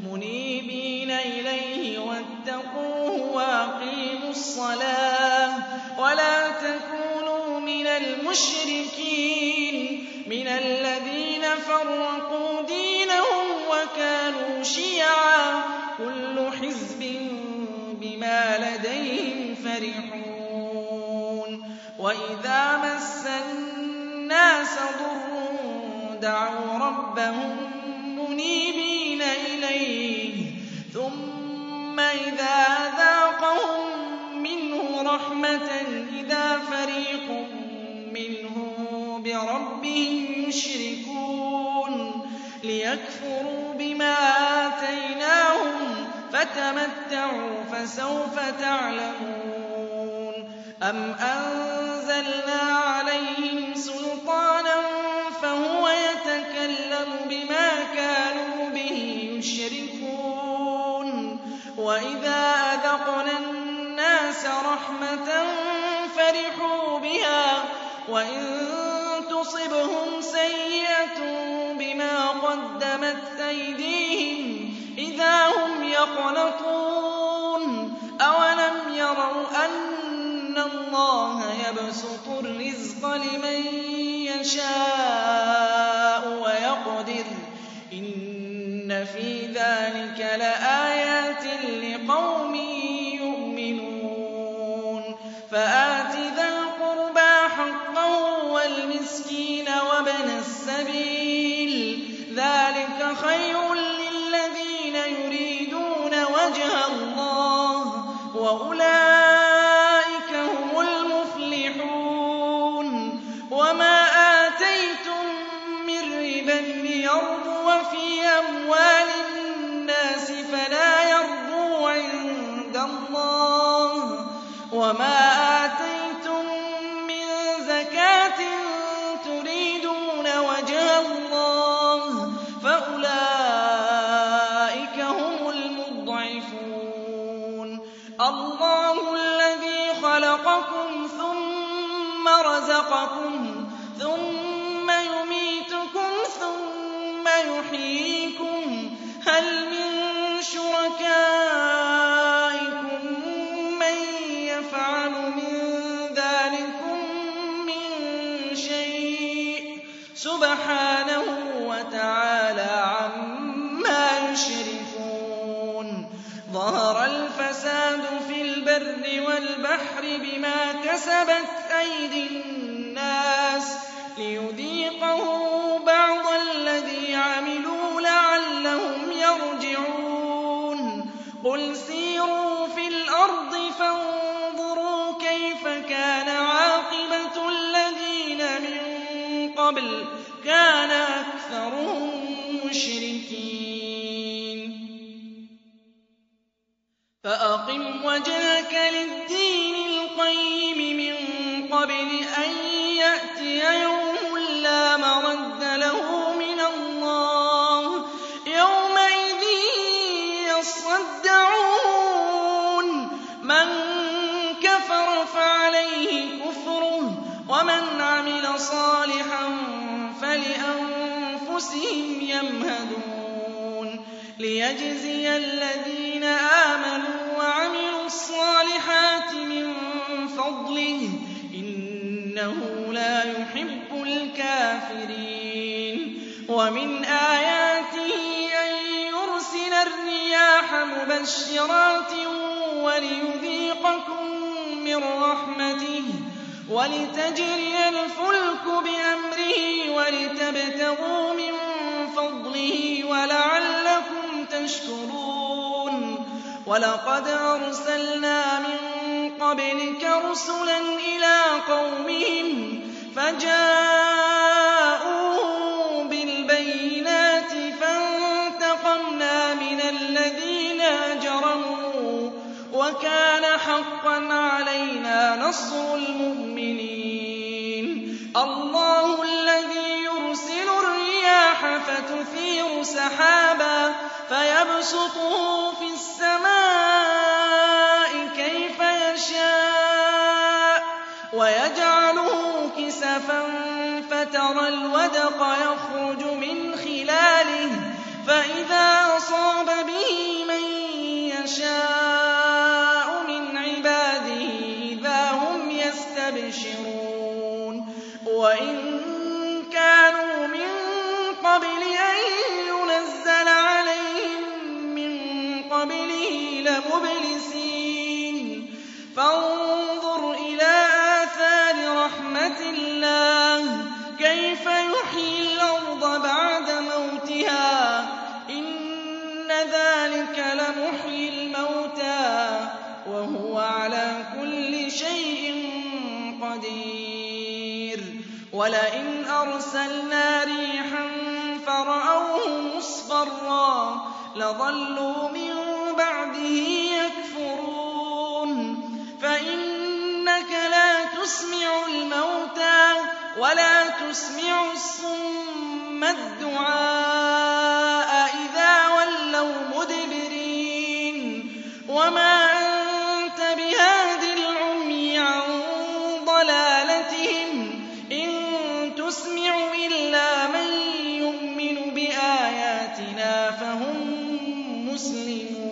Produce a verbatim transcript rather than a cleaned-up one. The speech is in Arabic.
مُنِيبِينَ إِلَيْهِ وَاتَّقُوهُ وَأَقِيمُوا الصَّلَاةَ وَلَا تَكُونُوا مِنَ الْمُشْرِكِينَ مِنَ الَّذِينَ فَرَّقُوا دِينَهُمْ وَكَانُوا شِيَعًا ۖ كُلُّ حِزْبٍ بِمَا لَدَيْهِمْ فَرِحُونَ وَإِذَا مَسَّ النَّاسَ ضُرٌّ دَعَوْا رَبَّهُم مُّنِيبِينَ إِلَيْهِ ثُمَّ إِذَا أَذَاقَهُم مِّنْهُ رَحْمَةً إِذَا فَرِيقٌ مِّنْهُم بِرَبِّهِمْ يُشْرِكُونَ لِيَكْفُرُوا بِمَا آتَيْنَاهُمْ فَتَمَتَّعُوا فَسَوْفَ تَعْلَمُونَ أَمْ أَنزَلْنَا عَلَيْهِمْ سُلْطَانًا فَهُوَ يَتَكَلَّمُ بِمَا كَانُوا بِهِ يُشْرِكُونَ وَإِذَا أَذَقْنَا النَّاسَ رَحْمَةً فَرِحُوا بِهَا وَإِن تُصِبْهُمْ سَيِّئَةٌ بِمَا قَدَّمَتْ أَيْدِيهِمْ إِذَا هُمْ يَقْنَطُونَ أَوَلَمْ يَرَوْا أَنَّ اللَّهَ يَبْسُطُ الرِّزْقَ لِمَن يَشَاءُ وَيَقْدِرُ ۚ إِنَّ فِي ذَٰلِكَ لَآيَاتٍ لِّقَوْمٍ يُؤْمِنُونَ فَآتِ ذَا الْقُرْبَىٰ حَقَّهُ وَالْمِسْكِينَ وَابْنَ السَّبِيلِ ۚ ذَٰلِكَ خَيْرٌ لِّلَّذِينَ يُرِيدُونَ وَجْهَ اللَّهِ ۖ وَأُولَٰئِكَ هُمُ الْمُفْلِحُونَ وَمَا آتَيْتُم مِّن رِّبًا لِّيَرْبُوَ فِي أَمْوَالِ النَّاسِ فَلَا يَرْبُو عِندَ اللَّهِ ۖ وَمَا آتَيْتُم مِّن زَكَاةٍ تُرِيدُونَ وَجْهَ اللَّهِ فَأُولَٰئِكَ هُمُ الْمُضْعِفُونَ اللَّهُ الَّذِي خَلَقَكُمْ ثُمَّ رَزَقَكُمْ ثُمَّ يُمِيتُكُمْ ثُمَّ يُحْيِيكُمْ هَلْ مِن شُرَكَائِكُم مَّن يَفْعَلُ مِن ذَٰلِكُم مِّن شَيْءٍ ۚ سُبْحَانَهُ وَتَعَالَىٰ عَمَّا يُشْرِكُونَ ظَهَرَ الْفَسَادُ فِي الْبَرِّ وَالْبَحْرِ بِمَا كَسَبَتْ أَيْدِي النَّاسِ لِيُذِيقَهُم بَعْضَ الَّذِي عَمِلُوا لَعَلَّهُمْ يَرْجِعُونَ قُلْ سِيرُوا فِي الْأَرْضِ فَانظُرُوا كَيْفَ كَانَ عَاقِبَةُ الَّذِينَ مِن قَبْلُ ۚ كَانَ أَكْثَرُهُم مُّشْرِكِينَ فَأَقِمْ وَجْهَكَ لِلدِّينِ الْقَيِّمِ مِن قَبْلِ أَن يَأْتِيَ يَوْمٌ لَّا مَرَدَّ لَهُ مِنَ اللَّهِ ۖ يَوْمَئِذٍ يَصَّدَّعُونَ مَن كَفَرَ فَعَلَيْهِ كُفْرُهُ وَمَنْ عَمِلَ صَالِحًا فَلِأَنفُسِهِمْ يَمْهَدُونَ لِيَجْزِيَ الَّذِينَ آمَنُوا وَعَمِلُوا الصَّالِحَاتِ مِن فَضْلِهِ ۚ إِنَّهُ لَا يُحِبُّ الْكَافِرِينَ وَمِنْ آيَاتِهِ أَن يُرْسِلَ الرِّيَاحَ مُبَشِّرَاتٍ وَلِيُذِيقَكُم مِّن رَّحْمَتِهِ وَلِتَجْرِيَ الْفُلْكُ بِأَمْرِهِ وَلِتَبْتَغُوا مِن فَضْلِهِ وَلَعَلَّكُمْ تَشْكُرُونَ وَلَقَدْ أَرْسَلْنَا مِن قَبْلِكَ رُسُلًا إِلَىٰ قَوْمِهِمْ فَجَاءُوهُم بِالْبَيِّنَاتِ فَانتَقَمْنَا مِنَ الَّذِينَ أَجْرَمُوا ۖ وَكَانَ حَقًّا عَلَيْنَا نَصْرُ الْمُؤْمِنِينَ اللَّهُ الَّذِي يُرْسِلُ الرِّيَاحَ فَتُثِيرُ سَحَابًا فَيَبْسُطُهُ فِي السَّمَاءِ كَيْفَ يَشَاءُ وَيَجْعَلُهُ كِسَفًا فَتَرَى الْوَدْقَ يَخْرُجُ مِنْ خِلَالِهِ فَإِذَا أَصَابَ بِهِ مَن يَشَاءُ مِنْ عِبَادِهِ إِذَا هُمْ يَسْتَبْشِرُونَ وَإِن كَانُوا مِن قَبْلِ أَن يُنَزَّلَ عَلَيْهِم مِّن قَبْلِهِ لَمُبْلِسِينَ فَانظُرْ إِلَىٰ آثَارِ رَحْمَتِ اللَّهِ كَيْفَ يُحْيِي الْأَرْضَ بَعْدَ مَوْتِهَا ۚ إِنَّ ذَٰلِكَ لَمُحْيِي الْمَوْتَىٰ ۖ وَهُوَ عَلَىٰ كُلِّ شَيْءٍ قَدِيرٌ وَلَئِنْ أَرْسَلْنَا رِيحًا فَرَأَوْهُ مُصْفَرًّا لَّظَلُّوا مِن بَعْدِهِ يَكْفُرُونَ فَإِنَّكَ لَا تُسْمِعُ الْمَوْتَىٰ وَلَا تُسْمِعُ الصُّمَّ الدُّعَاءَ إِذَا وَلَّوْا مُدْبِرِينَ وَمَا أَنتَ بِهَادِ الْعُمْيِ عَن ضَلَالَتِهِمْ ۖ إِن تُسْمِعُ إِلَّا مَن يُؤْمِنُ بِآيَاتِنَا فَهُم مُّسْلِمُونَ